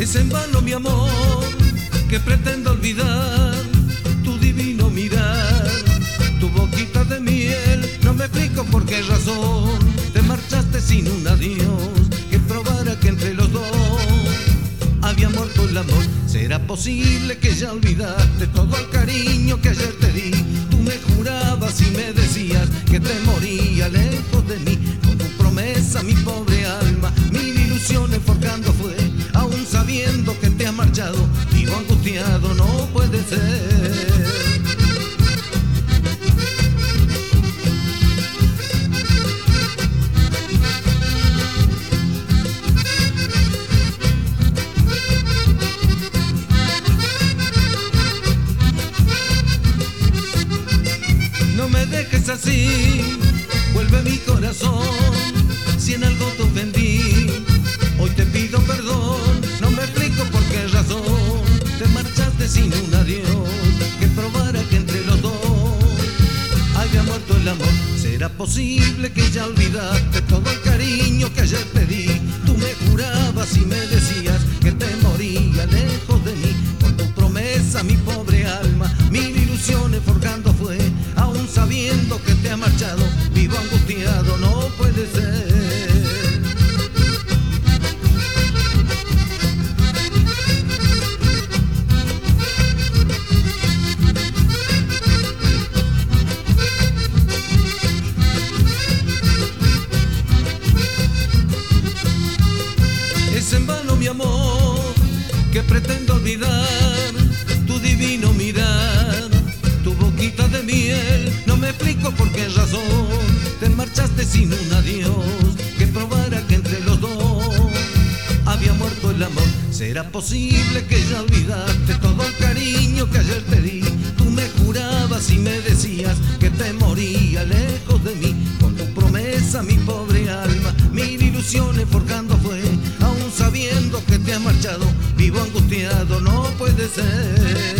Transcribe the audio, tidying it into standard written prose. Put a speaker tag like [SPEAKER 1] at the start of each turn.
[SPEAKER 1] Es en vano mi amor que pretendo olvidar tu divino mirar, tu boquita de miel. No me explico por qué razón te marchaste sin un adiós que probara que entre los dos había muerto el amor. ¿Será posible que ya olvidaste todo el cariño que ayer te di? Tú me jurabas y me decías que te moría lejos de mí. Con tu promesa mi pobre alma mil ilusiones forjando fue, aún sabiendo que te has marchado. Vivo angustiado, no puede ser. No me dejes así, vuelve mi corazón. Si en algo te ofendí, hoy te pido perdón. No me explico por qué razón te marchaste sin un adiós que probara que entre los dos había muerto el amor. ¿Será posible que ya olvidaste todo el cariño que ayer te di? Tú me jurabas y me decías que te moría lejos de mí. Con tu promesa mi pobre alma mil ilusiones forjando fue, aún sabiendo que te has marchado. Vivo angustiado, no puede ser. Es en vano mi amor que pretendo olvidar tu divino mirar, tu boquita de miel. No me explico por qué razón te marchaste sin un adiós que probara que entre los dos había muerto el amor. ¿Será posible que ya olvidaste todo el cariño que ayer te di? Tú me jurabas y me decías que te moría lejos de mí. Con tu promesa mi pobre alma mil ilusiones forjando fue, aún sabiendo que te has marchado. Vivo angustiado, no puede ser.